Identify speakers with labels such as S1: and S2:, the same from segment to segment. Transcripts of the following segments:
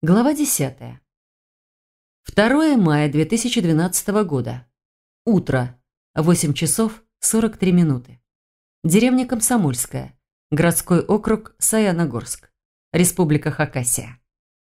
S1: Глава 10. 2 мая 2012 года. Утро. 8 часов 43 минуты. Деревня Комсомольская. Городской округ Саяногорск. Республика Хакасия.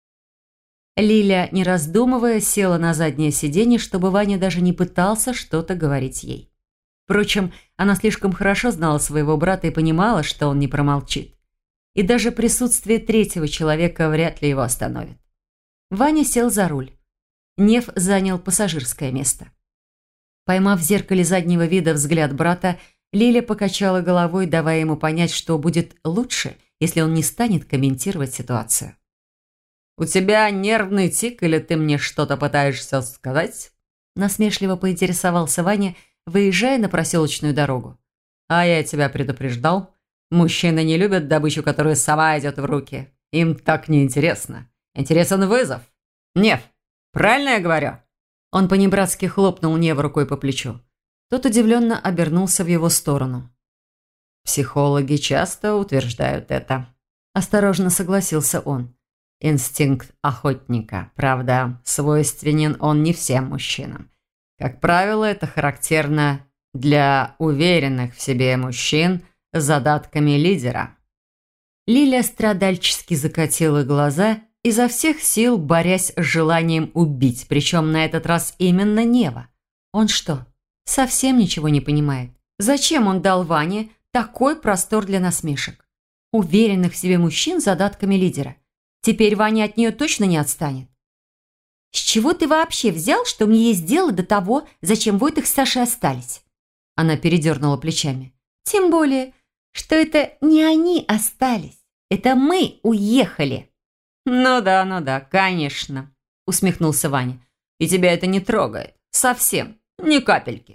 S1: Лиля, не раздумывая, села на заднее сиденье, чтобы Ваня даже не пытался что-то говорить ей. Впрочем, она слишком хорошо знала своего брата и понимала, что он не промолчит. И даже присутствие третьего человека вряд ли его остановит. Ваня сел за руль. Нев занял пассажирское место. Поймав в зеркале заднего вида взгляд брата, Лиля покачала головой, давая ему понять, что будет лучше, если он не станет комментировать ситуацию. «У тебя нервный тик или ты мне что-то пытаешься сказать?» Насмешливо поинтересовался Ваня, выезжая на проселочную дорогу. «А я тебя предупреждал. Мужчины не любят добычу, которая сама идет в руки. Им так неинтересно. Интересен вызов. Нев, правильно я говорю?» Он понебратски хлопнул Нева рукой по плечу. Тот удивленно обернулся в его сторону. «Психологи часто утверждают это», – осторожно согласился он. «Инстинкт охотника. Правда, свойственен он не всем мужчинам. Как правило, это характерно для уверенных в себе мужчин с задатками лидера». Лиля страдальчески закатила глаза, изо всех сил борясь с желанием убить, причем на этот раз именно Нева. Он что, совсем ничего не понимает? Зачем он дал Ване такой простор для насмешек? Уверенных в себе мужчин с задатками лидера. Теперь Ваня от нее точно не отстанет. «С чего ты вообще взял, что мне есть дело до того, зачем Войтых с Сашей остались?» Она передернула плечами. «Тем более, что это не они остались, это мы уехали». «Ну да, конечно», – усмехнулся Ваня. «И тебя это не трогает. Совсем. Ни капельки».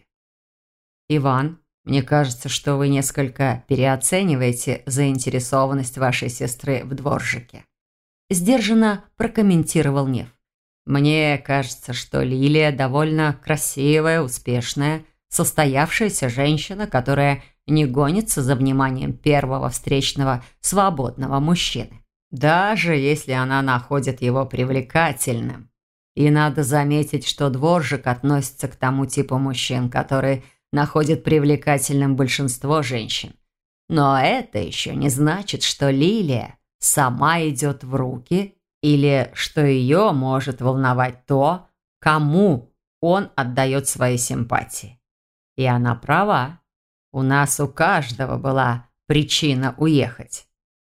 S1: «Иван, мне кажется, что вы несколько переоцениваете заинтересованность вашей сестры в дворжике», – сдержанно прокомментировал Нев. «Мне кажется, что Лилия довольно красивая, успешная, состоявшаяся женщина, которая не гонится за вниманием первого встречного свободного мужчины. Даже если она находит его привлекательным. И надо заметить, что дворжик относится к тому типу мужчин, который находит привлекательным большинство женщин. Но это еще не значит, что Лилия сама идет в руки или что ее может волновать то, кому он отдает свои симпатии. И она права. У нас у каждого была причина уехать.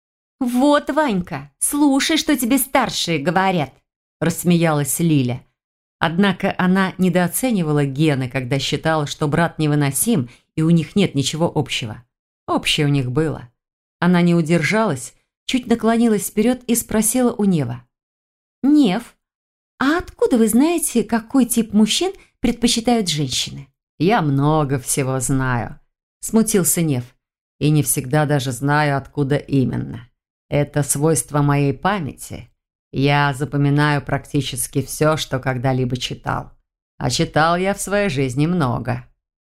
S2: «Вот, Ванька, слушай, что тебе старшие говорят», – рассмеялась Лиля.
S1: Однако она недооценивала Гены, когда считала, что брат невыносим и у них нет ничего общего. Общее у них было. Она не удержалась, чуть наклонилась вперед и спросила у Нева.
S2: «Нев, а откуда вы знаете, какой тип мужчин предпочитают женщины?»
S1: «Я много всего знаю», – смутился Нев. «И не всегда даже знаю, откуда именно. Это свойство моей памяти. Я запоминаю практически все, что когда-либо читал. А читал я в своей жизни много».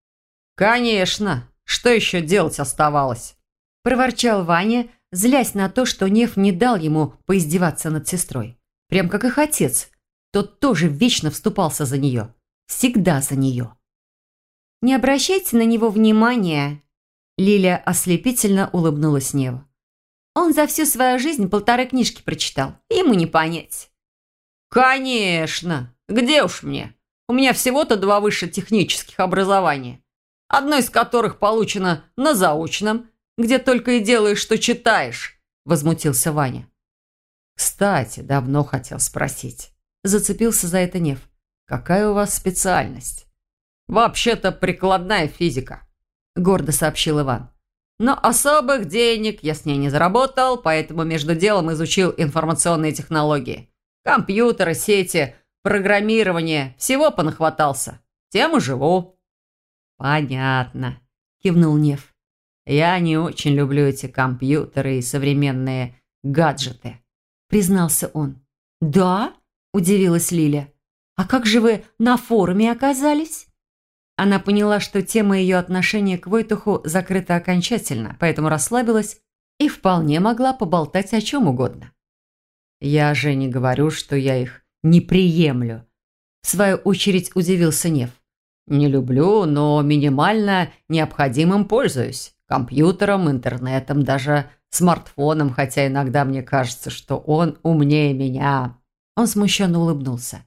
S1: «Конечно! Что еще делать оставалось?» – проворчал Ваня, злясь на то, что Нев не дал ему поиздеваться над сестрой. Прям как их отец. Тот тоже вечно вступался за нее. Всегда за нее.
S2: «Не обращайте на него внимания», –
S1: Лиля ослепительно улыбнулась Неву.
S2: «Он за всю свою жизнь 1,5 книжки прочитал. Ему не понять».
S3: «Конечно! Где уж мне? У меня всего-то 2 высших технических образования. Одно из которых получено на заочном, где только и делаешь, что читаешь», – возмутился Ваня.
S1: «Кстати, давно хотел спросить». Зацепился за это Нев. «Какая у вас специальность?»
S3: «Вообще-то прикладная физика», – гордо сообщил Иван. «Но особых денег я с ней не заработал, поэтому между делом изучил информационные технологии. Компьютеры, сети, программирование, всего понахватался. Тем и живу».
S1: «Понятно», – кивнул Нев. «Я не очень люблю эти компьютеры и современные гаджеты», – признался он.
S2: «Да?» – удивилась Лиля. «А как же вы на форуме оказались?»
S1: Она поняла, что тема ее отношения к Войтуху закрыта окончательно, поэтому расслабилась и вполне могла поболтать о чем угодно. Я же не говорю, что я их не приемлю. В свою очередь удивился Нев. Не люблю, но минимально необходимым пользуюсь. Компьютером, интернетом, даже смартфоном, хотя иногда мне кажется, что он умнее меня. Он смущенно улыбнулся.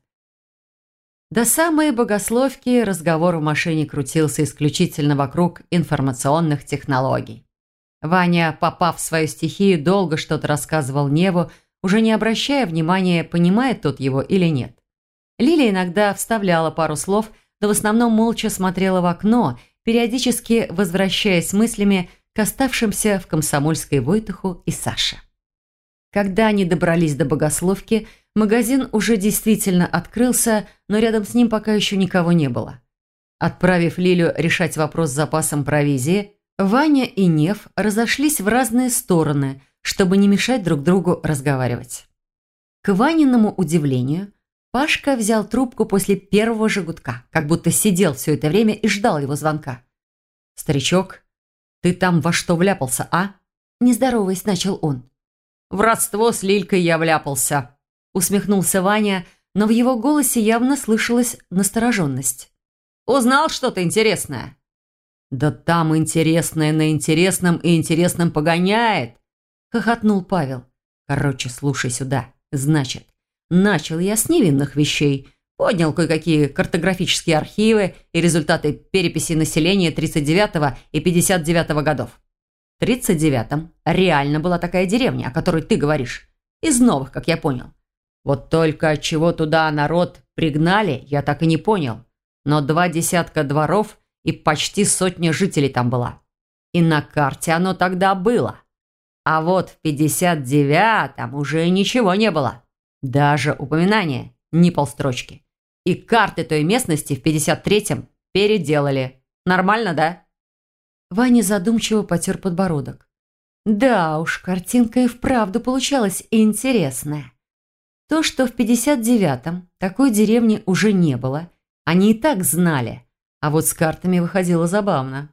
S1: До самой богословки разговор в машине крутился исключительно вокруг информационных технологий. Ваня, попав в свою стихию, долго что-то рассказывал Неву, уже не обращая внимания, понимает тот его или нет. Лиля иногда вставляла пару слов, но в основном молча смотрела в окно, периодически возвращаясь мыслями к оставшимся в Комсомольской Войтуху и Саше. Когда они добрались до богословки, магазин уже действительно открылся, но рядом с ним пока еще никого не было. Отправив Лилю решать вопрос с запасом провизии, Ваня и Нев разошлись в разные стороны, чтобы не мешать друг другу разговаривать. К Ваниному удивлению, Пашка взял трубку после первого же гудка, как будто сидел все это время и ждал его звонка. «Старичок, ты там во что вляпался, а?» Не здороваясь, начал он. «В родство с Лилькой я вляпался», – усмехнулся Ваня, но в его голосе явно слышалась настороженность. «Узнал что-то интересное?» «Да там интересное на интересном и интересном погоняет», – хохотнул Павел. «Короче, слушай сюда. Значит, начал я с невинных вещей, поднял кое-какие картографические архивы и результаты переписи населения 39 и 59 годов. В 39-м реально была такая деревня, о которой ты говоришь. Из новых, как я понял. Вот только от чего туда народ пригнали, я так и не понял. Но 20 дворов и почти 100 жителей там была. И на карте оно тогда было. А вот в 59-м уже ничего не было. Даже упоминания, ни полстрочки. И карты той местности в 53-м переделали. Нормально, да?» Ваня задумчиво потер подбородок. Да уж, картинка и вправду получалась интересная. То, что в 59-м такой деревни уже не было, они и так знали, а вот с картами выходило забавно.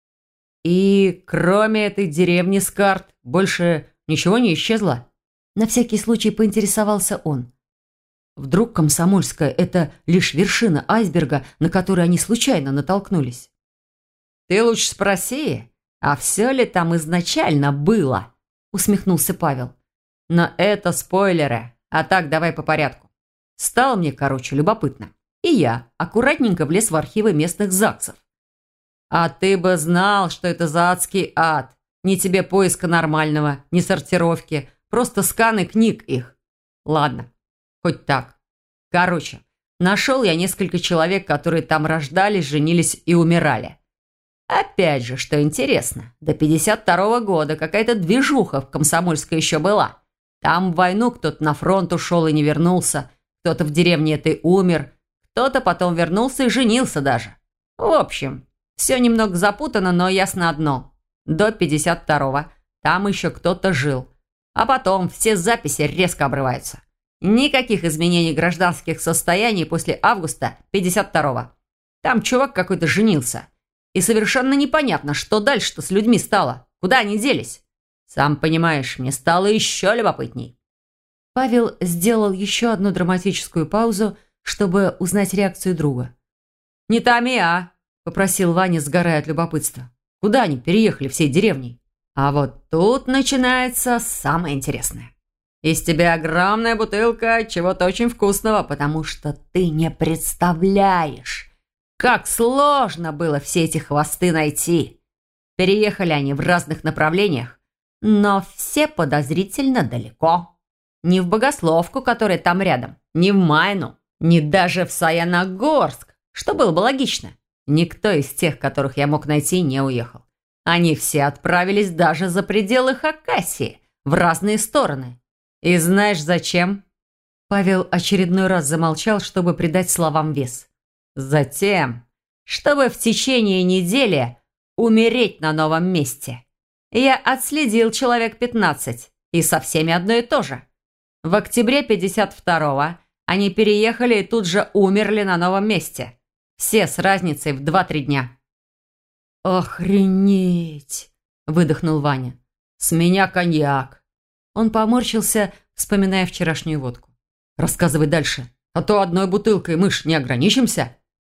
S1: «И кроме этой деревни с карт больше ничего не исчезло?» На всякий случай поинтересовался он. Вдруг Комсомольская – это лишь вершина айсберга, на который они случайно натолкнулись? «Ты лучше спроси, а все ли там изначально было?» – усмехнулся Павел. «Но это спойлеры, а так давай по порядку. Стало мне, короче, любопытно. И я аккуратненько влез в архивы местных ЗАГСов. А ты бы знал, что это за адский ад. Ни тебе поиска нормального, ни сортировки, просто сканы книг их. Ладно, хоть так. Короче, нашел я несколько человек, которые там рождались, женились и умирали. Опять же, что интересно, до 52-го года какая-то движуха в Комсомольской еще была. Там в войну кто-то на фронт ушел и не вернулся, кто-то в деревне этой умер, кто-то потом вернулся и женился даже. В общем, все немного запутано, но ясно одно. До 52-го там еще кто-то жил. А потом все записи резко обрываются. Никаких изменений гражданских состояний после августа 52-го. Там чувак какой-то женился. И совершенно непонятно, что дальше-то с людьми стало. Куда они делись? Сам понимаешь, мне стало еще любопытней. Павел сделал еще одну драматическую паузу, чтобы узнать реакцию друга. «Не томи, а!» – попросил Ваня, сгорая от любопытства. «Куда они переехали всей деревней?» «А вот тут начинается самое интересное. Из тебя огромная бутылка чего-то очень вкусного, потому что ты не представляешь, как сложно было все эти хвосты найти. Переехали они в разных направлениях, но все подозрительно далеко. Не в Богословку, которая там рядом, не в Майну, не даже в Саяногорск, что было бы логично. Никто из тех, которых я мог найти, не уехал. Они все отправились даже за пределы Хакасии, в разные стороны. И знаешь зачем?» Павел очередной раз замолчал, чтобы придать словам вес. «Затем, чтобы в течение недели умереть на новом месте. Я отследил человек 15, и со всеми одно и то же. В октябре 52-го они переехали и тут же умерли на новом месте. Все с разницей в 2-3 дня». «Охренеть!» – выдохнул Ваня. «С меня коньяк!» Он поморщился, вспоминая вчерашнюю водку. «Рассказывай дальше, а то одной бутылкой мы ж не ограничимся».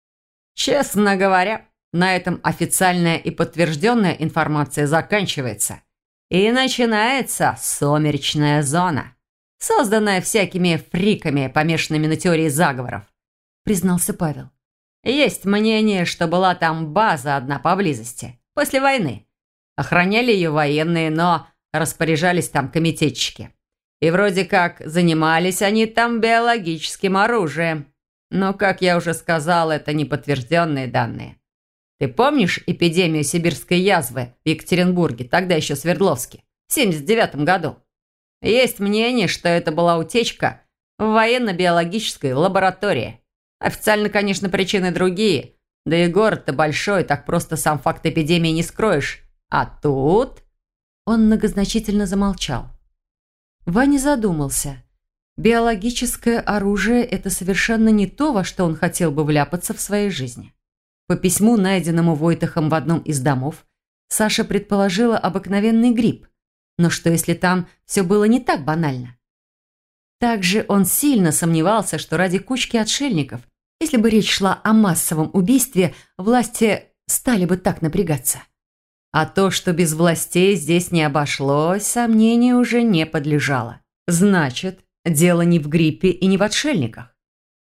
S3: Честно говоря, на этом официальная и подтвержденная информация заканчивается. И начинается сумеречная зона, созданная всякими фриками, помешанными на теории заговоров, признался Павел. Есть мнение, что была там база одна поблизости, после войны. Охраняли ее военные, но распоряжались там комитетчики. И вроде как занимались они там биологическим оружием. Но, как я уже сказал, это неподтвержденные данные. Ты помнишь эпидемию сибирской язвы в Екатеринбурге, тогда еще Свердловске, в 1979 году? Есть мнение, что это была утечка в военно-биологической лаборатории. Официально, конечно, причины другие. Да и город-то большой, так просто сам факт эпидемии не скроешь. А тут...
S1: Он многозначительно замолчал. Ваня задумался. Биологическое оружие – это совершенно не то, во что он хотел бы вляпаться в своей жизни. По письму, найденному Войтахом в одном из домов, Саша предположила обыкновенный грипп. Но что, если там все было не так банально? Также он сильно сомневался, что ради кучки отшельников, если бы речь шла о массовом убийстве, власти стали бы так напрягаться. А то, что без властей здесь не обошлось, сомнению уже не подлежало. Значит, дело не в гриппе и не в отшельниках.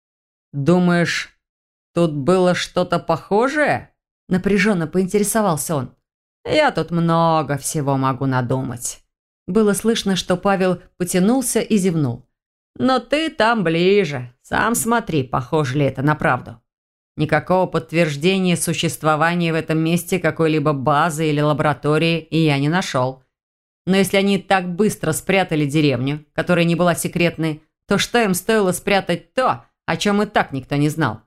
S3: «Думаешь, тут было что-то похожее?»
S1: Напряженно поинтересовался он.
S3: «Я тут много всего могу надумать».
S1: Было слышно, что Павел потянулся и зевнул.
S3: «Но ты там ближе. Сам смотри, похоже ли это на правду. Никакого подтверждения существования в этом месте какой-либо базы или лаборатории и я не нашел. Но если они так быстро спрятали деревню, которая не была секретной, то что им стоило спрятать то, о чем и так никто не знал?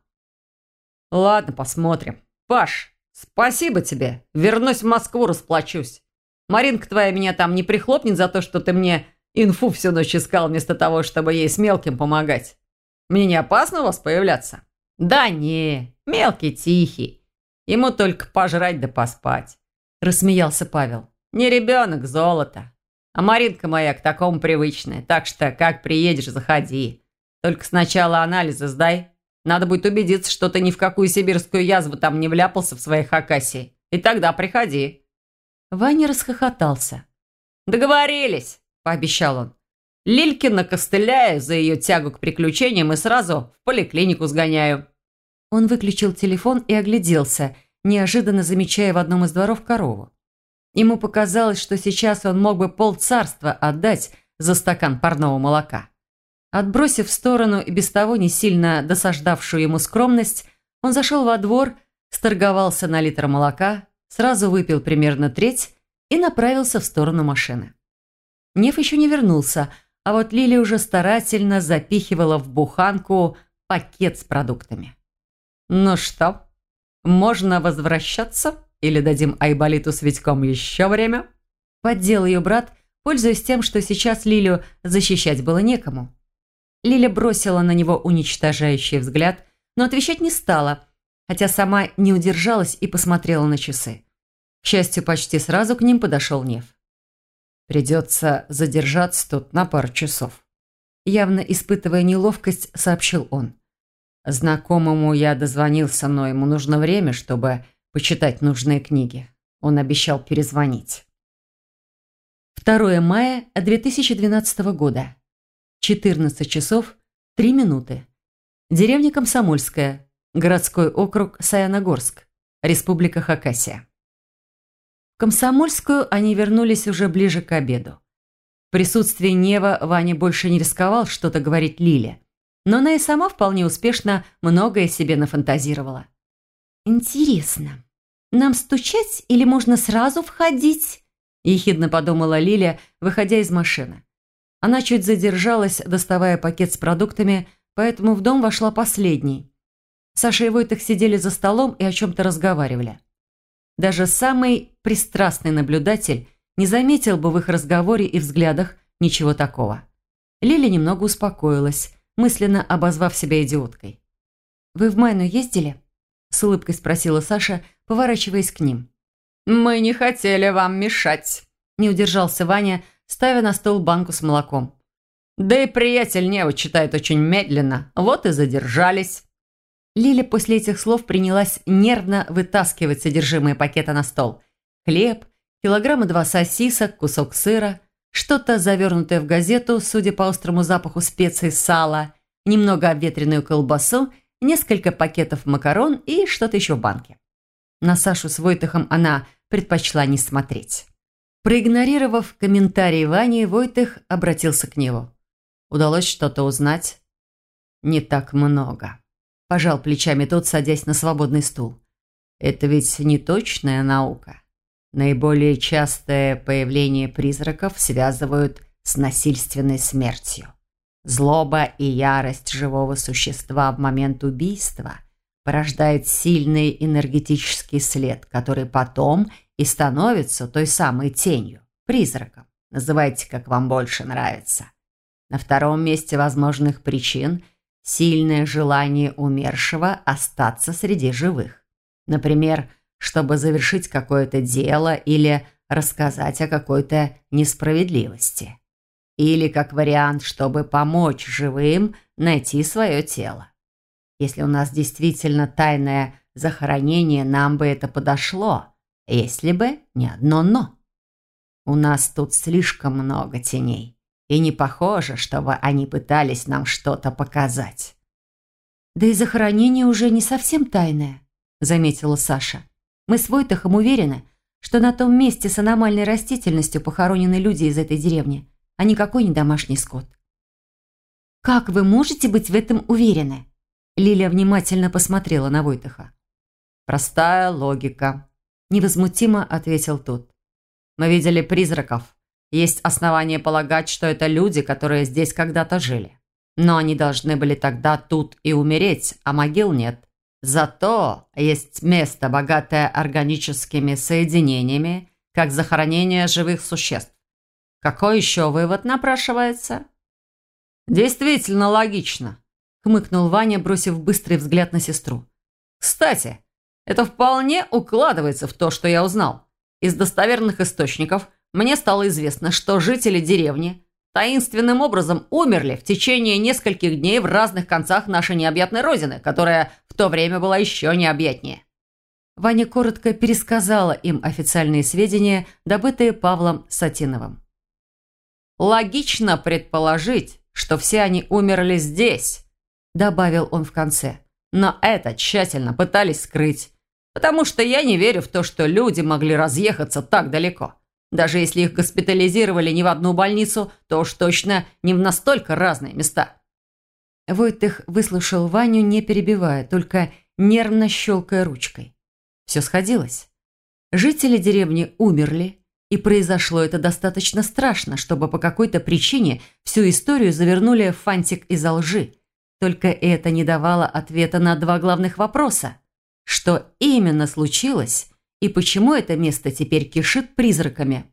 S3: Ладно, посмотрим. Паш, спасибо тебе. Вернусь в Москву, расплачусь. Маринка твоя меня там не прихлопнет за то, что ты мне инфу всю ночь искал, вместо того, чтобы ей с мелким помогать. Мне не опасно у вас появляться? Да не, мелкий тихий. Ему только пожрать да поспать. Рассмеялся Павел. Не ребенок, золото. А Маринка моя к такому привычная, так что как приедешь, заходи. Только сначала анализы сдай. Надо будет убедиться, что ты ни в какую сибирскую язву там не вляпался в своей Хакасии. И тогда приходи.
S1: Ваня расхохотался.
S3: «Договорились», – пообещал он. «Лильке накостыляю за ее тягу к приключениям и сразу в поликлинику сгоняю».
S1: Он выключил телефон и огляделся, неожиданно замечая в одном из дворов корову. Ему показалось, что сейчас он мог бы полцарства отдать за стакан парного молока. Отбросив в сторону и без того не сильно досаждавшую ему скромность, он зашел во двор, сторговался на литр молока, сразу выпил примерно треть и направился в сторону машины. Нев еще не вернулся, а вот Лиля уже старательно запихивала в буханку пакет с продуктами.
S3: «Ну что, можно возвращаться или дадим Айболиту с Витьком еще время?»
S1: Поддел ее брат, пользуясь тем, что сейчас Лилю защищать было некому. Лиля бросила на него уничтожающий взгляд, но отвечать не стала, хотя сама не удержалась и посмотрела на часы. К счастью, почти сразу к ним подошел Нев.
S3: «Придется задержаться тут на пару часов», –
S1: явно испытывая неловкость, сообщил он.
S3: «Знакомому я дозвонился, но ему нужно время, чтобы почитать нужные книги. Он обещал перезвонить».
S1: 2 мая 2012 года. 14 часов 3 минуты. Деревня Комсомольская, городской округ Саяногорск, Республика Хакасия. В Комсомольскую они вернулись уже ближе к обеду. В присутствии Нева Ваня больше не рисковал что-то говорить Лиле, но она и сама вполне успешно многое себе нафантазировала.
S2: «Интересно, нам стучать или можно сразу входить?»
S1: – ехидно подумала Лиля, выходя из машины. Она чуть задержалась, доставая пакет с продуктами, поэтому в дом вошла последней. Саша и Войтах сидели за столом и о чем-то разговаривали. Даже самый пристрастный наблюдатель не заметил бы в их разговоре и взглядах ничего такого. Лиля немного успокоилась, мысленно обозвав себя идиоткой. «Вы в Майну ездили?» – с улыбкой спросила Саша, поворачиваясь к ним.
S3: «Мы не хотели вам мешать», –
S1: не удержался Ваня, ставя на стол банку с молоком.
S3: Да и приятель Нева читает очень медленно, вот и задержались».
S1: Лиля после этих слов принялась нервно вытаскивать содержимое пакета на стол. Хлеб, килограмма 2 сосисок, кусок сыра, что-то завернутое в газету, судя по острому запаху специй, сала, немного обветренную колбасу, несколько пакетов макарон и что-то еще в банке. На Сашу с Войтыхом она предпочла не смотреть. Проигнорировав комментарий Вани, Войтых обратился к Неву. «Удалось что-то узнать?» «Не так много», – пожал плечами тот, садясь на свободный стул. «Это ведь не точная наука. Наиболее частое появление призраков связывают с насильственной смертью. Злоба и ярость живого существа в момент убийства порождает сильный энергетический след, который потом и становится той самой тенью, призраком. Называйте, как вам больше нравится. На втором месте возможных причин – сильное желание умершего остаться среди живых. Например, чтобы завершить какое-то дело или рассказать о какой-то несправедливости. Или, как вариант, чтобы помочь живым найти свое тело. Если у нас действительно тайное захоронение, нам бы это подошло, если бы не одно «но». У нас тут слишком много теней, и не похоже, чтобы они пытались нам что-то показать. «Да и захоронение уже не совсем тайное», – заметила Саша. «Мы с Войтахом уверены, что на том месте с аномальной растительностью похоронены люди из этой деревни, а никакой не домашний скот». «Как вы можете быть в этом уверены?» Лиля внимательно посмотрела на Войтаха.
S3: «Простая логика», – невозмутимо ответил тот. «Мы видели призраков. Есть основания полагать, что это люди, которые здесь когда-то жили. Но они должны были тогда тут и умереть, а могил нет. Зато есть место, богатое органическими соединениями, как захоронение живых существ. Какой еще вывод напрашивается?» «Действительно логично», – хмыкнул Ваня, бросив быстрый взгляд на сестру. «Кстати, это вполне укладывается в то, что я узнал. Из достоверных источников мне стало известно, что жители деревни таинственным образом умерли в течение нескольких дней в разных концах нашей необъятной родины, которая в то время была еще необъятнее».
S1: Ваня коротко пересказала им официальные сведения, добытые Павлом Сатиновым.
S3: «Логично предположить, что все они умерли здесь», – добавил он в конце. «Но это тщательно пытались скрыть, потому что я не верю в то, что люди могли разъехаться так далеко. Даже если их госпитализировали не в одну больницу, то уж точно не в настолько разные места».
S1: Войтых выслушал Ваню, не перебивая, только нервно щелкая ручкой. Все сходилось. Жители деревни умерли, и произошло это достаточно страшно, чтобы по какой-то причине всю историю завернули в фантик из лжи. Только это не давало ответа на два главных вопроса. Что именно случилось и почему это место теперь кишит призраками?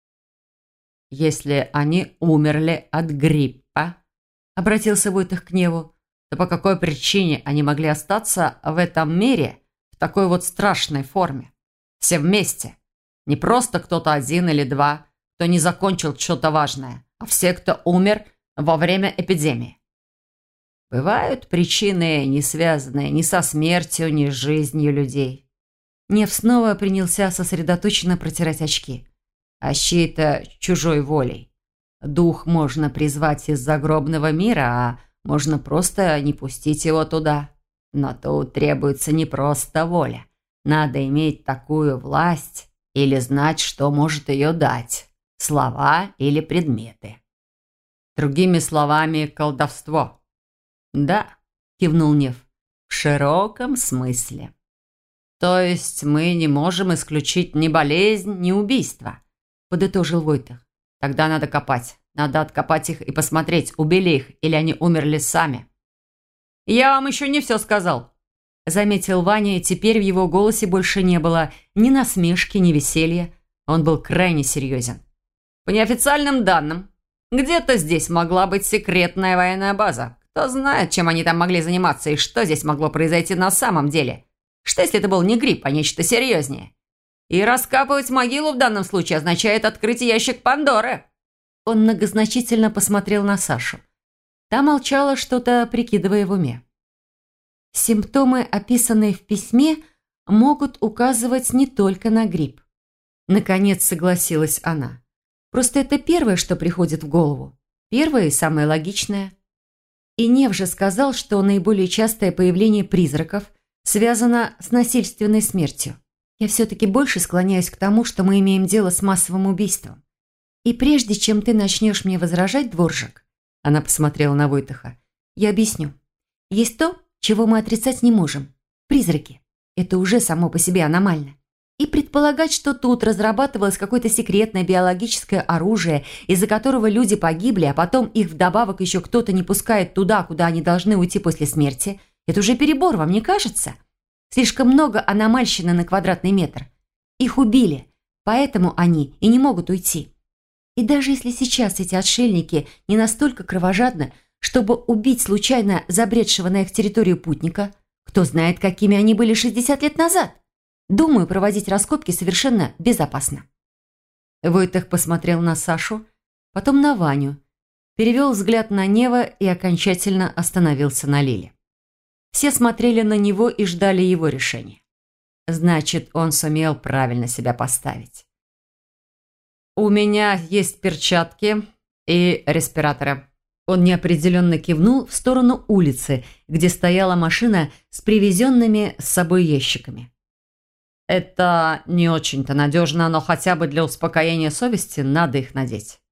S3: «Если они умерли от гриппа», – обратился Войтых к Неву, «то по какой причине они могли остаться в этом мире в такой вот страшной форме? Все вместе. Не просто кто-то один или два, кто не закончил что-то важное, а все, кто умер во время эпидемии. Бывают причины, не связанные ни со смертью, ни с жизнью людей».
S1: Нев снова принялся сосредоточенно протирать очки.
S3: А с чьей-то чужой волей. Дух можно призвать из загробного мира, а можно просто не пустить его туда. Но тут требуется не просто воля. Надо иметь такую власть или знать, что может ее дать. Слова или предметы. Другими словами, колдовство. «Да», – кивнул Нев, – «в широком смысле. То есть мы не можем исключить ни болезнь, ни убийство», – подытожил Войтых. «Тогда надо копать. Надо откопать их и посмотреть, убили их или они умерли сами». «Я вам еще не все сказал», – заметил Ваня, и теперь в его голосе больше не было ни насмешки, ни веселья. Он был крайне серьезен. «По неофициальным данным, где-то здесь могла быть секретная военная база. Кто знает, чем они там могли заниматься и что здесь могло произойти на самом деле. Что если это был не грипп, а нечто серьезнее? И раскапывать могилу в данном случае означает открыть ящик Пандоры».
S1: он многозначительно посмотрел на Сашу. Та молчала, что-то прикидывая в уме. Симптомы, описанные в письме, могут указывать не только на грипп. Наконец согласилась она. Просто это первое, что приходит в голову. Первое и самое логичное. И Нев же сказал, что наиболее частое появление призраков связано с насильственной смертью. Я все-таки больше склоняюсь к тому, что мы имеем дело с массовым убийством. И прежде чем ты начнешь мне возражать, Дворжак, она посмотрела на Войтаха, я объясню. Есть то, чего мы отрицать не можем. Призраки. Это уже само по себе аномально. И предполагать, что тут разрабатывалось какое-то секретное биологическое оружие, из-за которого люди погибли, а потом их вдобавок еще кто-то не пускает туда, куда они должны уйти после смерти, это уже перебор, вам не кажется? Слишком много аномальщины на квадратный метр. Их убили, поэтому они и не могут уйти. И даже если сейчас эти отшельники не настолько кровожадны, чтобы убить случайно забредшего на их территорию путника, кто знает, какими они были 60 лет назад. Думаю, проводить раскопки совершенно безопасно. Войтах посмотрел на Сашу, потом на Ваню, перевел взгляд на Нева и окончательно остановился на Лиле. Все смотрели на него и ждали его решения. Значит, он сумел правильно себя поставить. «У меня есть перчатки и респираторы». Он неопределенно кивнул в сторону улицы, где стояла машина с привезенными с собой ящиками. «Это не очень-то надежно, но хотя бы для успокоения совести надо их надеть».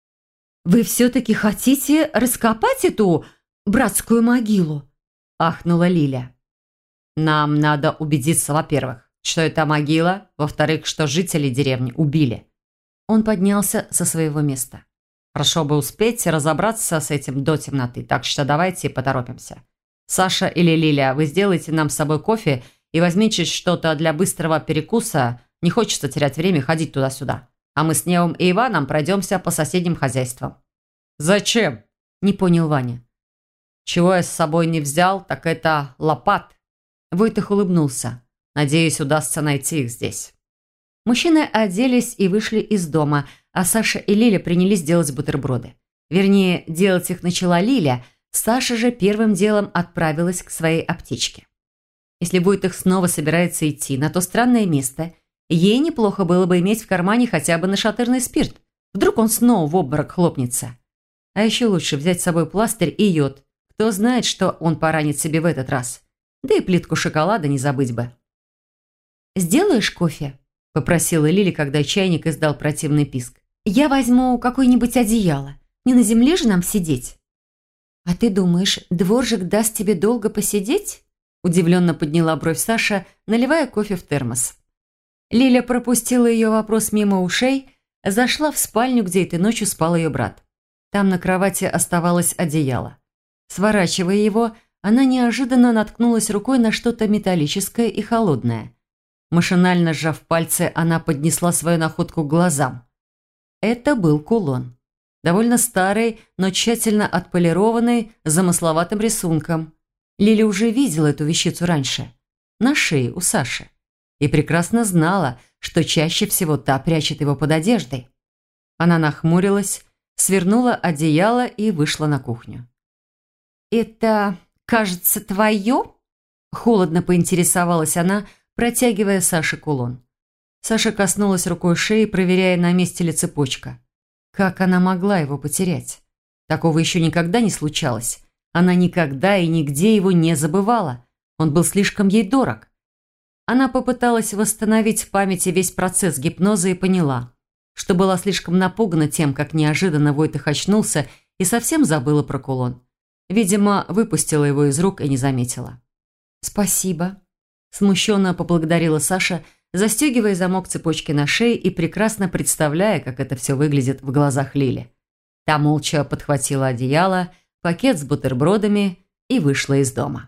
S1: «Вы все-таки хотите раскопать эту братскую могилу?» – ахнула Лиля. «Нам надо убедиться, во-первых, что это могила, во-вторых, что жители деревни убили». Он поднялся со своего места. «Хорошо бы успеть разобраться с этим до темноты, так что давайте поторопимся. Саша или Лиля, вы сделайте нам с собой кофе и возьмите что-то для быстрого перекуса. Не хочется терять время ходить туда-сюда. А мы с Невом и Иваном пройдемся по соседним хозяйствам». «Зачем?» – не понял Ваня. «Чего я с собой не взял, так это лопат». Войтах улыбнулся. «Надеюсь, удастся найти их здесь». Мужчины оделись и вышли из дома, а Саша и Лиля принялись делать бутерброды. Вернее, делать их начала Лиля, Саша же первым делом отправилась к своей аптечке. Если Войтах снова собирается идти на то странное место, ей неплохо было бы иметь в кармане хотя бы нашатырный спирт. Вдруг он снова в обморок хлопнется. А еще лучше взять с собой пластырь и йод. Кто знает, что он поранит себе в этот раз. Да и плитку шоколада не забыть бы. «Сделаешь кофе?» – попросила Лили, когда чайник издал противный писк. «Я возьму какое-нибудь одеяло. Не на земле же нам сидеть». «А ты думаешь, Дворжак даст тебе долго посидеть?» – удивленно подняла бровь Саша, наливая кофе в термос. Лиля пропустила ее вопрос мимо ушей, зашла в спальню, где этой ночью спал ее брат. Там на кровати оставалось одеяло. Сворачивая его, она неожиданно наткнулась рукой на что-то металлическое и холодное. Машинально сжав пальцы, она поднесла свою находку к глазам. Это был кулон. Довольно старый, но тщательно отполированный, с замысловатым рисунком. Лиля уже видела эту вещицу раньше. На шее у Саши. И прекрасно знала, что чаще всего та прячет его под одеждой. Она нахмурилась, свернула одеяло и вышла на кухню. «Это, кажется, твое?» Холодно поинтересовалась она, протягивая Саше кулон. Саша коснулась рукой шеи, проверяя, на месте ли цепочка. Как она могла его потерять? Такого еще никогда не случалось. Она никогда и нигде его не забывала. Он был слишком ей дорог. Она попыталась восстановить в памяти весь процесс гипноза и поняла, что была слишком напугана тем, как неожиданно Войтах очнулся и совсем забыла про кулон. Видимо, выпустила его из рук и не заметила. «Спасибо», – смущенно поблагодарила Саша, застегивая замок цепочки на шее и прекрасно представляя, как это все выглядит в глазах Лили. Та молча подхватила одеяло, пакет с бутербродами и вышла из дома.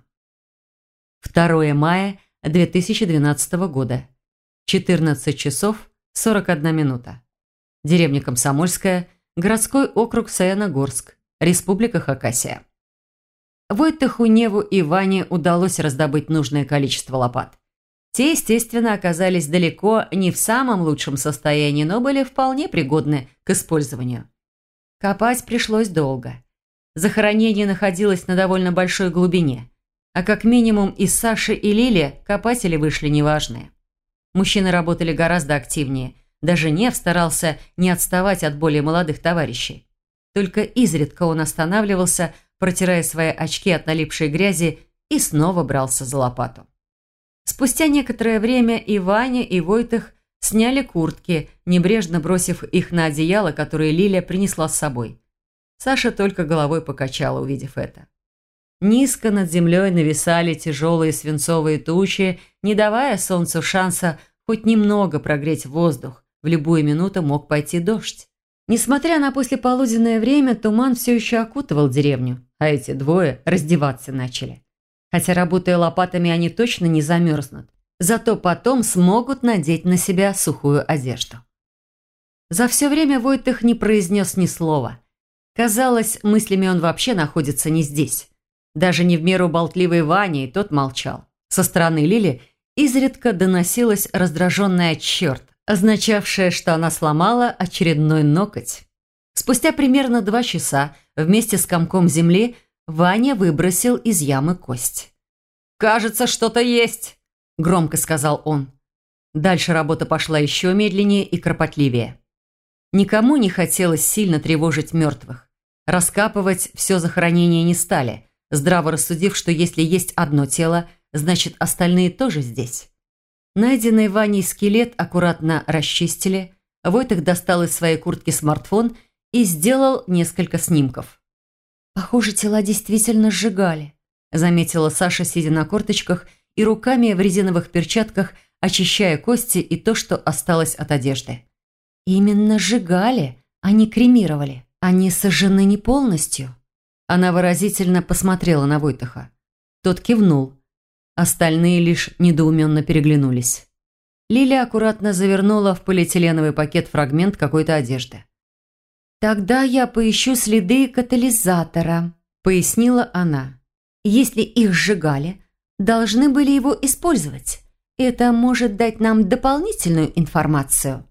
S1: 2 мая 2012 года. 14 часов 41 минута. Деревня Комсомольская, городской округ Саяногорск, Республика Хакасия. Войтаху, Неву и Ване удалось раздобыть нужное количество лопат. Те, естественно, оказались далеко не в самом лучшем состоянии, но были вполне пригодны к использованию. Копать пришлось долго. Захоронение находилось на довольно большой глубине, а как минимум из Саши и Лили копатели вышли неважные. Мужчины работали гораздо активнее, даже Нев старался не отставать от более молодых товарищей. Только изредка он останавливался, протирая свои очки от налипшей грязи, и снова брался за лопату. Спустя некоторое время и Ваня, и Войтых сняли куртки, небрежно бросив их на одеяло, которое Лиля принесла с собой. Саша только головой покачала, увидев это. Низко над землей нависали тяжелые свинцовые тучи, не давая солнцу шанса хоть немного прогреть воздух. В любую минуту мог пойти дождь. Несмотря на послеполуденное время, туман все еще окутывал деревню, а эти двое раздеваться начали. Хотя, работая лопатами, они точно не замерзнут. Зато потом смогут надеть на себя сухую одежду. За все время Войтых не произнес ни слова. Казалось, мыслями он вообще находится не здесь. Даже не в меру болтливый Ваня, и тот молчал. Со стороны Лили изредка доносилась раздраженная «черт», означавшая, что она сломала очередной ноготь. Спустя примерно 2 часа вместе с комком земли Ваня выбросил из ямы кость. «Кажется, что-то есть», – громко сказал он. Дальше работа пошла еще медленнее и кропотливее. Никому не хотелось сильно тревожить мертвых. Раскапывать все захоронение не стали, здраво рассудив, что если есть одно тело, значит остальные тоже здесь. Найденный Ваней скелет аккуратно расчистили, Войтых достал из своей куртки смартфон и сделал несколько снимков. «Похоже, тела действительно сжигали», – заметила Саша, сидя на корточках и руками в резиновых перчатках, очищая кости и то, что осталось от одежды. «Именно сжигали, а не кремировали. Они сожжены не полностью». Она выразительно посмотрела на Войтыха. Тот кивнул. Остальные лишь недоуменно переглянулись. Лиля аккуратно завернула в полиэтиленовый пакет фрагмент какой-то одежды. «Тогда я поищу следы катализатора», – пояснила она. «Если их сжигали, должны были его использовать. Это может дать нам дополнительную информацию».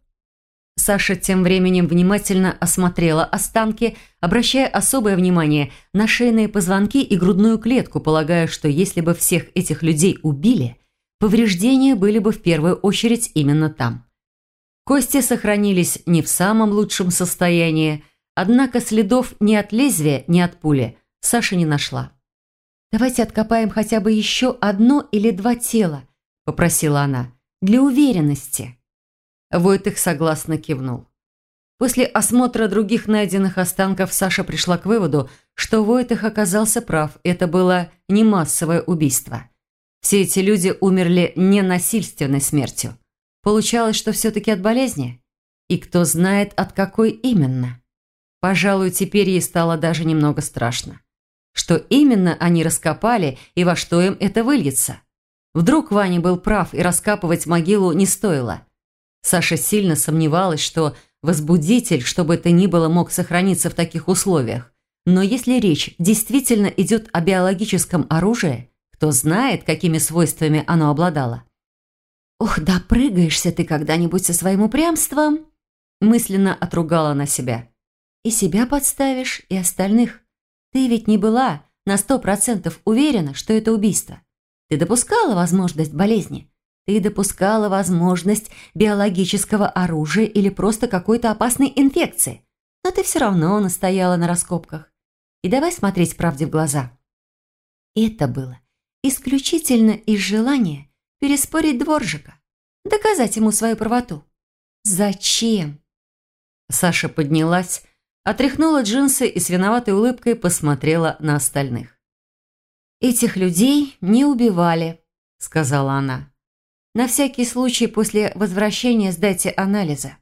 S1: Саша тем временем внимательно осмотрела останки, обращая особое внимание на шейные позвонки и грудную клетку, полагая, что если бы всех этих людей убили, повреждения были бы в первую очередь именно там. Кости сохранились не в самом лучшем состоянии, однако следов ни от лезвия, ни от пули Саша не нашла. «Давайте откопаем хотя бы еще 1 или 2 тела», – попросила она, – «для уверенности». Войтых согласно кивнул. После осмотра других найденных останков Саша пришла к выводу, что Войтых оказался прав, это было не массовое убийство. Все эти люди умерли не насильственной смертью. Получалось, что все-таки от болезни? И кто знает, от какой именно? Пожалуй, теперь ей стало даже немного страшно. Что именно они раскопали и во что им это выльется? Вдруг Ваня был прав и раскапывать могилу не стоило? Саша сильно сомневалась, что возбудитель, что бы это ни было, мог сохраниться в таких условиях. Но если речь действительно идет о биологическом оружии, кто знает, какими свойствами оно обладало. «Ох, допрыгаешься ты когда-нибудь со своим упрямством!» мысленно отругала она себя. «И себя подставишь, и остальных. Ты ведь не была на 100% уверена, что это убийство. Ты допускала возможность болезни. Ты допускала возможность биологического оружия или просто какой-то опасной инфекции. Но ты все равно настояла на раскопках. И давай смотреть правде в глаза. Это было исключительно из желания переспорить дворжика, доказать ему свою правоту. Зачем?» Саша поднялась, отряхнула джинсы и с виноватой улыбкой посмотрела на остальных. «Этих людей не убивали», – сказала она. «На всякий случай после возвращения сдайте анализы».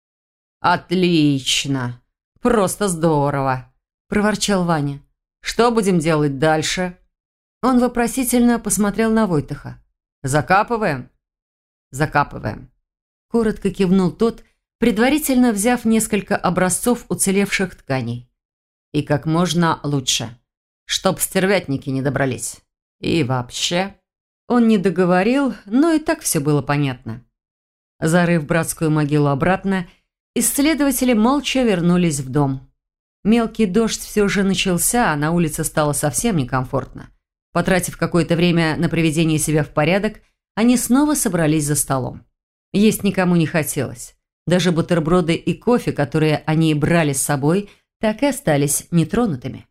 S3: «Отлично! Просто здорово!» – проворчал Ваня. «Что будем делать дальше?»
S1: Он вопросительно посмотрел на Войтыха.
S3: «Закапываем?» «Закапываем», – коротко кивнул тот, предварительно взяв несколько образцов уцелевших тканей. «И как можно лучше, чтоб стервятники не добрались. И вообще...» Он не договорил, но и так все было понятно. Зарыв братскую могилу обратно, исследователи молча вернулись в дом.
S1: Мелкий дождь все же начался, а на улице стало совсем некомфортно. Потратив какое-то время на приведение себя в порядок, они снова собрались за столом. Есть никому не хотелось. Даже бутерброды и кофе, которые они брали с собой, так и остались нетронутыми.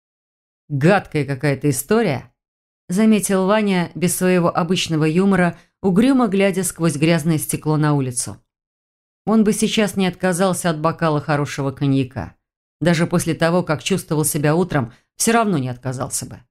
S1: «Гадкая какая-то история», – заметил Ваня без своего обычного юмора, угрюмо глядя сквозь грязное стекло на улицу. Он бы сейчас не отказался от бокала хорошего коньяка. Даже после того, как чувствовал себя утром, все равно не отказался бы.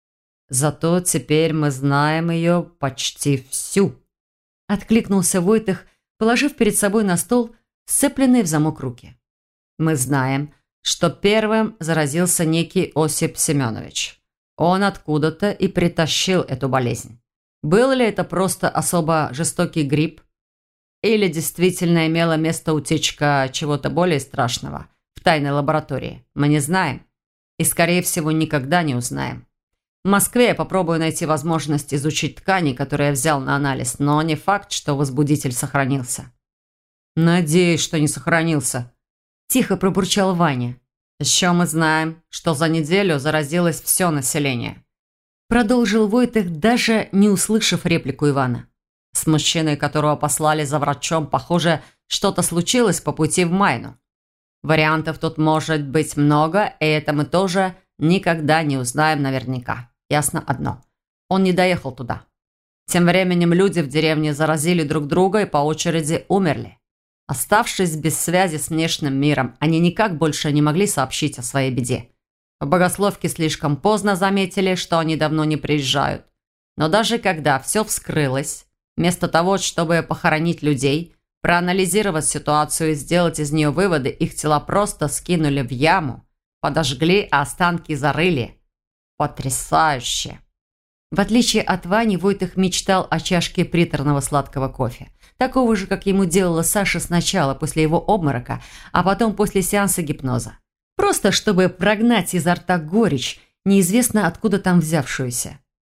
S1: «Зато теперь мы знаем ее почти всю», – откликнулся Войтых, положив перед собой на стол сцепленные в замок руки. «Мы знаем, что первым заразился некий Осип Семенович. Он откуда-то и притащил эту болезнь. Был ли это просто особо жестокий грипп? Или действительно имела место утечка чего-то более страшного в тайной лаборатории? Мы не знаем. И, скорее всего, никогда не узнаем. В Москве я попробую найти возможность изучить ткани, которые я взял на анализ, но не факт, что возбудитель сохранился». «Надеюсь, что не сохранился», – тихо пробурчал Ваня. «Еще мы знаем, что за неделю заразилось все население», – продолжил Войтых, даже не услышав реплику Ивана. «С мужчиной, которого послали за врачом, похоже, что-то случилось по пути в Майну. Вариантов тут может быть много, и это мы тоже никогда не узнаем наверняка. Ясно одно. Он не доехал туда. Тем временем люди в деревне заразили друг друга и по очереди умерли. Оставшись без связи с внешним миром, они никак больше не могли сообщить о своей беде. В Богословке слишком поздно заметили, что они давно не приезжают. Но даже когда все вскрылось, вместо того, чтобы похоронить людей, проанализировать ситуацию и сделать из нее выводы, их тела просто скинули в яму, подожгли, а останки зарыли. Потрясающе! В отличие от Вани, Войтых мечтал о чашке приторного сладкого кофе. Такого же, как ему делала Саша сначала после его обморока, а потом после сеанса гипноза. Просто чтобы прогнать изо рта горечь, неизвестно откуда там взявшуюся.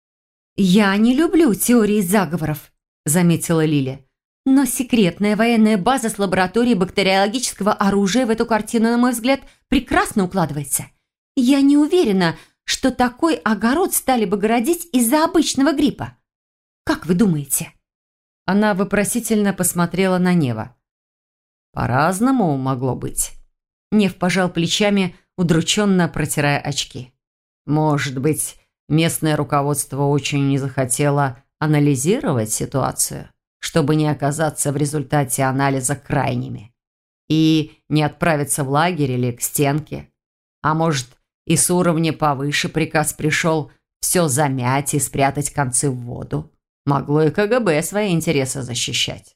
S2: «Я не люблю теории заговоров», – заметила Лиля. «Но секретная военная база с лабораторией бактериологического оружия в эту картину, на мой взгляд, прекрасно укладывается. Я не уверена, что такой огород стали бы городить из-за обычного гриппа. Как вы думаете?»
S1: Она вопросительно посмотрела на Нева. «По-разному могло быть». Нев пожал плечами, удрученно протирая очки. «Может быть, местное руководство очень не захотело анализировать ситуацию, чтобы не оказаться в результате анализа крайними, и не отправиться в лагерь или к стенке. А может, и с уровня повыше приказ пришел все замять и спрятать концы в воду. Могло и КГБ свои интересы защищать».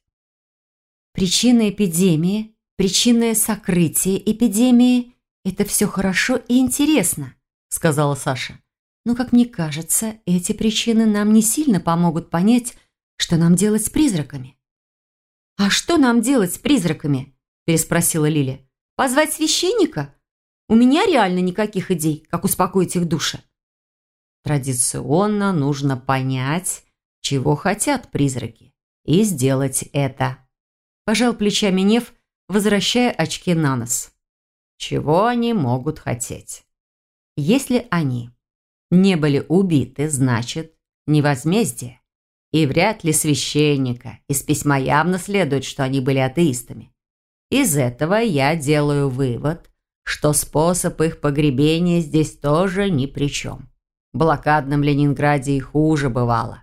S2: «Причина эпидемии, причина сокрытия эпидемии – это все хорошо и интересно», – сказала Саша. «Но, как мне кажется, эти причины нам не сильно помогут понять, что нам делать с призраками». «А что нам делать с призраками?» – переспросила Лиля. «Позвать священника? У меня реально никаких идей, как успокоить их души».
S1: «Традиционно нужно понять, чего хотят призраки, и сделать это», – пожал плечами Нев, возвращая очки на нос. «Чего они могут хотеть? Если они не были убиты, значит, не возмездие. И вряд ли священника из письма явно следует, что они были атеистами. Из этого я делаю вывод, что способ их погребения здесь тоже ни при чем. В блокадном Ленинграде и хуже бывало».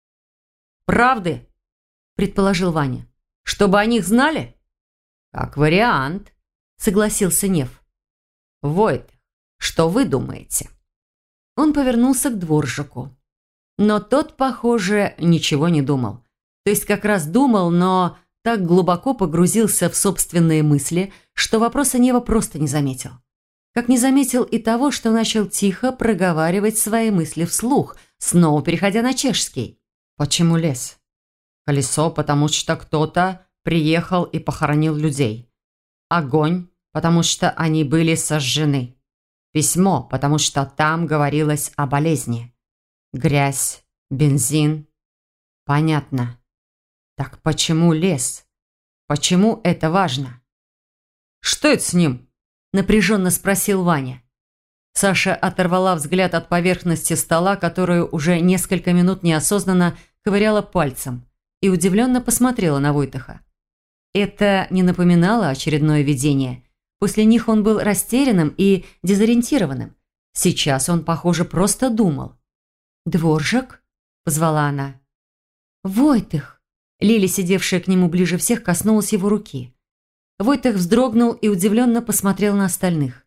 S3: «Правды?» – предположил Ваня. «Чтобы о них знали?»
S1: «Как вариант», – согласился Нев. «Войтых, что вы думаете?» Он повернулся к дворжику. Но тот, похоже, ничего не думал. То есть как раз думал, но так глубоко погрузился в собственные мысли, что вопроса Нева просто не заметил. Как не заметил и того, что начал тихо проговаривать свои мысли вслух, снова переходя на чешский. «Почему лес? Колесо, потому что кто-то приехал и похоронил людей. Огонь, потому что они были сожжены. Письмо, потому что там говорилось о болезни. Грязь, бензин. Понятно. Так почему лес? Почему это важно?»
S3: «Что это с ним?»
S1: напряженно спросил Ваня. Саша оторвала взгляд от поверхности стола, которую уже несколько минут неосознанно ковыряла пальцем, и удивленно посмотрела на Войтаха. Это не напоминало очередное видение. После них он был растерянным и дезориентированным. Сейчас он, похоже, просто думал. «Дворжак?» – позвала она. «Войтых!» Лили, сидевшая к нему ближе всех, коснулась его руки. Войтых вздрогнул и удивленно посмотрел на остальных.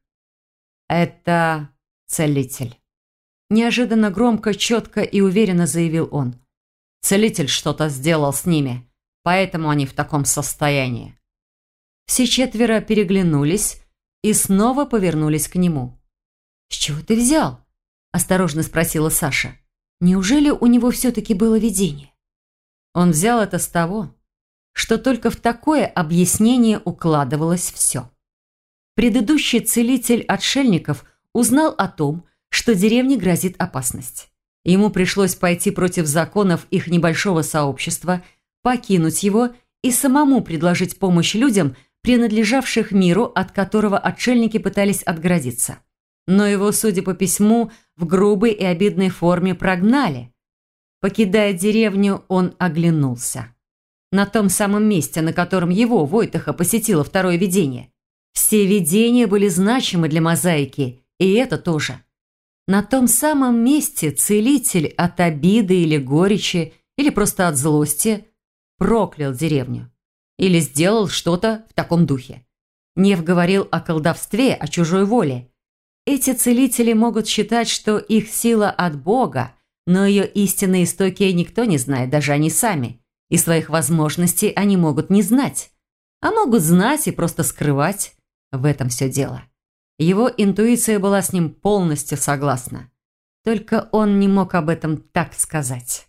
S1: «Это целитель». Неожиданно громко, четко и уверенно заявил он. «Целитель что-то сделал с ними, поэтому они в таком состоянии». Все четверо переглянулись и снова повернулись к нему. «С чего ты взял?» – осторожно спросила Саша. «Неужели у него все-таки было видение?» Он взял это с того, что только в такое объяснение укладывалось все. Предыдущий целитель отшельников узнал о том, что деревне грозит опасность. Ему пришлось пойти против законов их небольшого сообщества, покинуть его и самому предложить помощь людям, принадлежавших миру, от которого отшельники пытались отгородиться. Но его, судя по письму, в грубой и обидной форме прогнали. Покидая деревню, он оглянулся. На том самом месте, на котором его, Войтаха, посетило второе видение. Все видения были значимы для мозаики, и это тоже. На том самом месте целитель от обиды или горечи, или просто от злости проклял деревню. Или сделал что-то в таком духе. Нев говорил о колдовстве, о чужой воле. Эти целители могут считать, что их сила от Бога, но ее истинные истоки никто не знает, даже они сами. И своих возможностей они могут не знать. А могут знать и просто скрывать. В этом все дело. Его интуиция была с ним полностью согласна. Только он не мог об этом так сказать.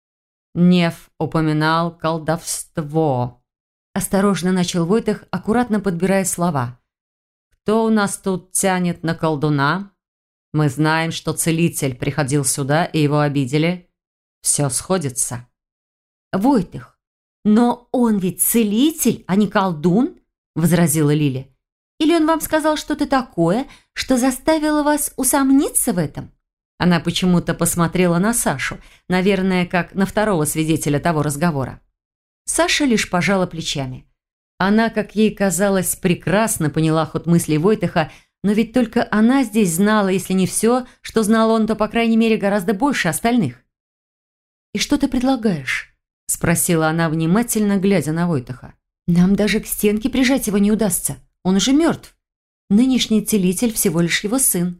S1: Нев упоминал колдовство. Осторожно начал Войтах, аккуратно подбирая слова. «Кто у нас тут тянет на колдуна? Мы знаем, что целитель приходил сюда, и его обидели. Все сходится».
S2: «Войтых, но он ведь целитель, а не колдун», – возразила Лиля. «Или он вам сказал что-то такое, что заставило вас усомниться в этом?»
S1: Она почему-то посмотрела на Сашу, наверное, как на второго свидетеля того разговора. Саша лишь пожала плечами. Она, как ей казалось, прекрасно поняла ход мыслей Войтаха, но ведь только она здесь знала, если не все, что знал он, то, по крайней мере, гораздо больше остальных. «И что ты предлагаешь?» – спросила она, внимательно глядя на Войтаха. «Нам даже к стенке прижать его не удастся. Он уже мертв. Нынешний целитель всего лишь его сын».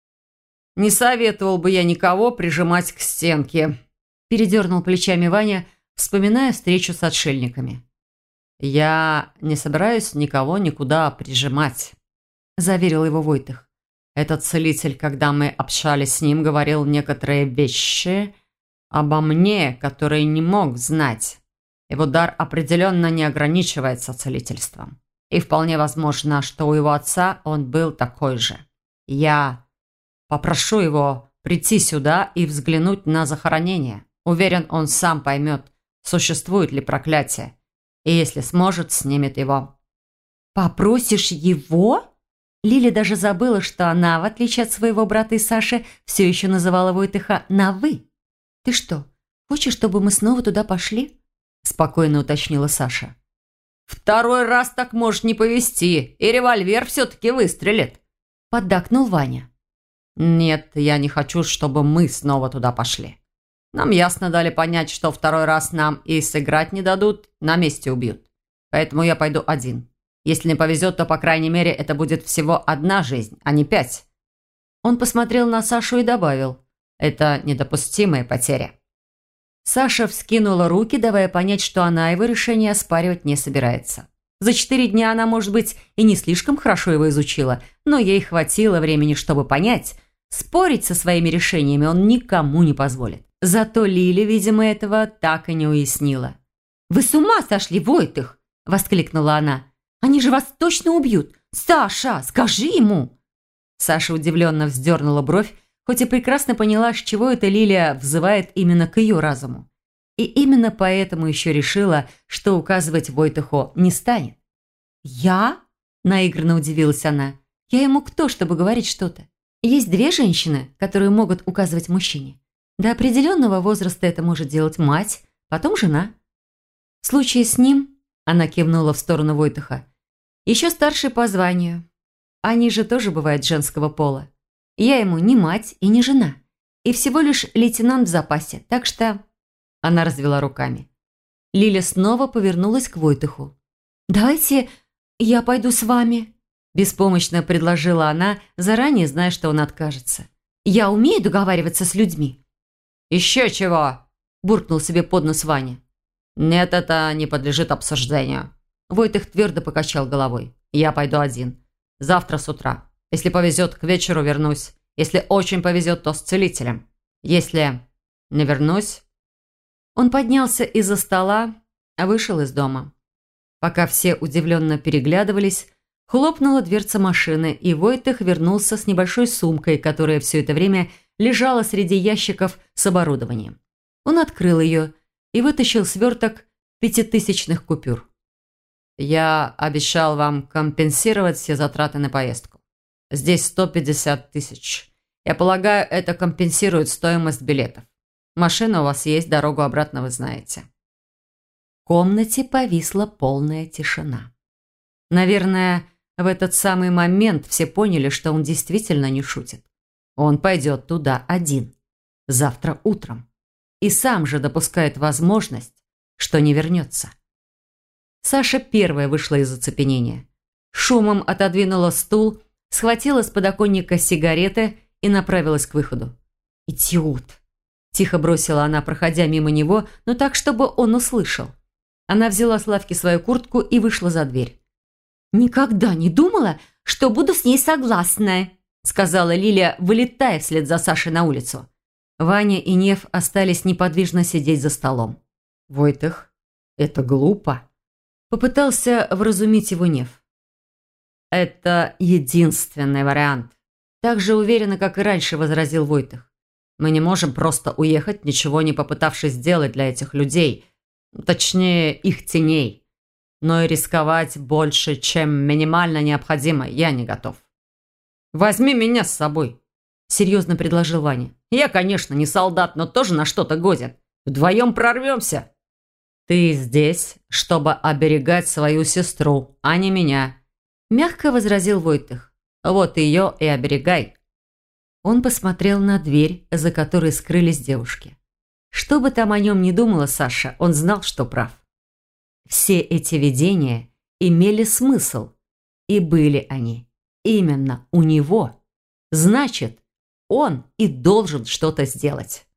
S1: «Не советовал бы я никого прижимать к стенке», – передернул плечами Ваня, вспоминая встречу с отшельниками. «Я не собираюсь никого никуда прижимать», – заверил его Войтах. «Этот целитель, когда мы общались с ним, говорил некоторые вещи обо мне, которые не мог знать. Его дар определенно не ограничивается целительством. И вполне возможно, что у его отца он был такой же. Я попрошу его прийти сюда и взглянуть на захоронение. Уверен, он сам поймет, существует ли проклятие. И если сможет, снимет его».
S2: «Попросишь его?» Лиля даже забыла, что она, в отличие от своего брата и Саши, все еще называла Войтаха на «вы». «Ты что, хочешь, чтобы мы снова туда пошли?» – спокойно уточнила Саша.
S3: «Второй раз так может не повезти, и револьвер все-таки выстрелит», –
S2: поддакнул Ваня.
S3: «Нет, я не хочу, чтобы мы снова туда пошли. Нам ясно дали понять, что второй раз нам и сыграть не дадут, на месте убьют. Поэтому я пойду один. Если не повезет, то, по крайней мере, это будет всего одна жизнь, а не 5».
S1: Он посмотрел на Сашу и добавил:
S3: «Это недопустимая потеря».
S1: Саша вскинула руки, давая понять, что она его решение оспаривать не собирается. За 4 дня она, может быть, и не слишком хорошо его изучила, но ей хватило времени, чтобы понять, спорить со своими решениями он никому не позволит. Зато Лиля, видимо, этого так и не уяснила.
S2: «Вы с ума сошли, Войтых!» – воскликнула она. «Они же вас точно убьют! Саша, скажи ему!»
S1: Саша удивленно вздернула бровь, хоть и прекрасно поняла, с чего эта Лилия взывает именно к ее разуму. И именно поэтому еще решила, что указывать Войтаху не станет.
S2: «Я?» – наигранно удивилась она. Я ему кто, чтобы говорить что-то? Есть две женщины, которые могут указывать мужчине. До определенного возраста это может делать мать, потом жена. В случае с ним, она кивнула в сторону Войтаха, еще старший по званию. Они же тоже бывают женского пола. Я ему не мать и не жена. И всего лишь лейтенант в запасе, так что...» Она развела руками. Лиля снова повернулась к Войтаху. «Давайте я пойду с вами», – беспомощно предложила она, заранее зная, что он откажется. «Я умею договариваться с людьми».
S3: «Еще чего!»
S2: – буркнул себе под нос Ваня.
S3: «Нет, это не подлежит обсуждению». Войтых твердо покачал головой. «Я пойду один. Завтра с утра. Если повезет, к вечеру вернусь. Если очень повезет, то с целителем. Если не вернусь...»
S2: Он поднялся из-за стола, вышел из дома. Пока все удивленно переглядывались, хлопнула дверца машины, и Войтых вернулся с небольшой сумкой, которая все это время лежала среди ящиков с оборудованием. Он открыл ее и вытащил сверток 5000-ных купюр.
S3: «Я обещал вам компенсировать все затраты на поездку. Здесь 150 000. Я полагаю, это компенсирует стоимость билетов. Машина у вас есть, дорогу обратно вы знаете».
S2: В комнате повисла полная тишина. Наверное, в этот самый момент все поняли, что он действительно не шутит. Он пойдет туда один, завтра утром, и сам же допускает возможность, что не вернется. Саша первая вышла из оцепенения. Шумом отодвинула стул, схватила с подоконника сигареты и направилась к выходу. «Идиот!» – тихо бросила она, проходя мимо него, но так, чтобы он услышал. Она взяла с лавки свою куртку и вышла за дверь. «Никогда не думала, что буду с ней согласна», – сказала Лиля, вылетая вслед за Сашей на улицу. Ваня и Нев остались неподвижно сидеть за столом.
S3: «Войтых, это глупо», – попытался вразумить его Нев. «Это единственный вариант», – так же уверенно, как и раньше, возразил Войтых. «Мы не можем просто уехать, ничего не попытавшись сделать для этих людей, точнее, их теней. Но и рисковать больше, чем минимально необходимо, я не готов». «Возьми меня с собой», – серьезно предложил Ваня. «Я, конечно, не солдат, но тоже на что-то годен. Вдвоем прорвемся». «Ты здесь, чтобы оберегать свою сестру, а не меня», – мягко возразил Войтых. «Вот ее и оберегай». Он посмотрел на дверь, за которой скрылись девушки. Что бы там о нем ни думала Саша, он знал, что прав. Все эти видения имели смысл, и были они именно у него. Значит, он и должен что-то сделать.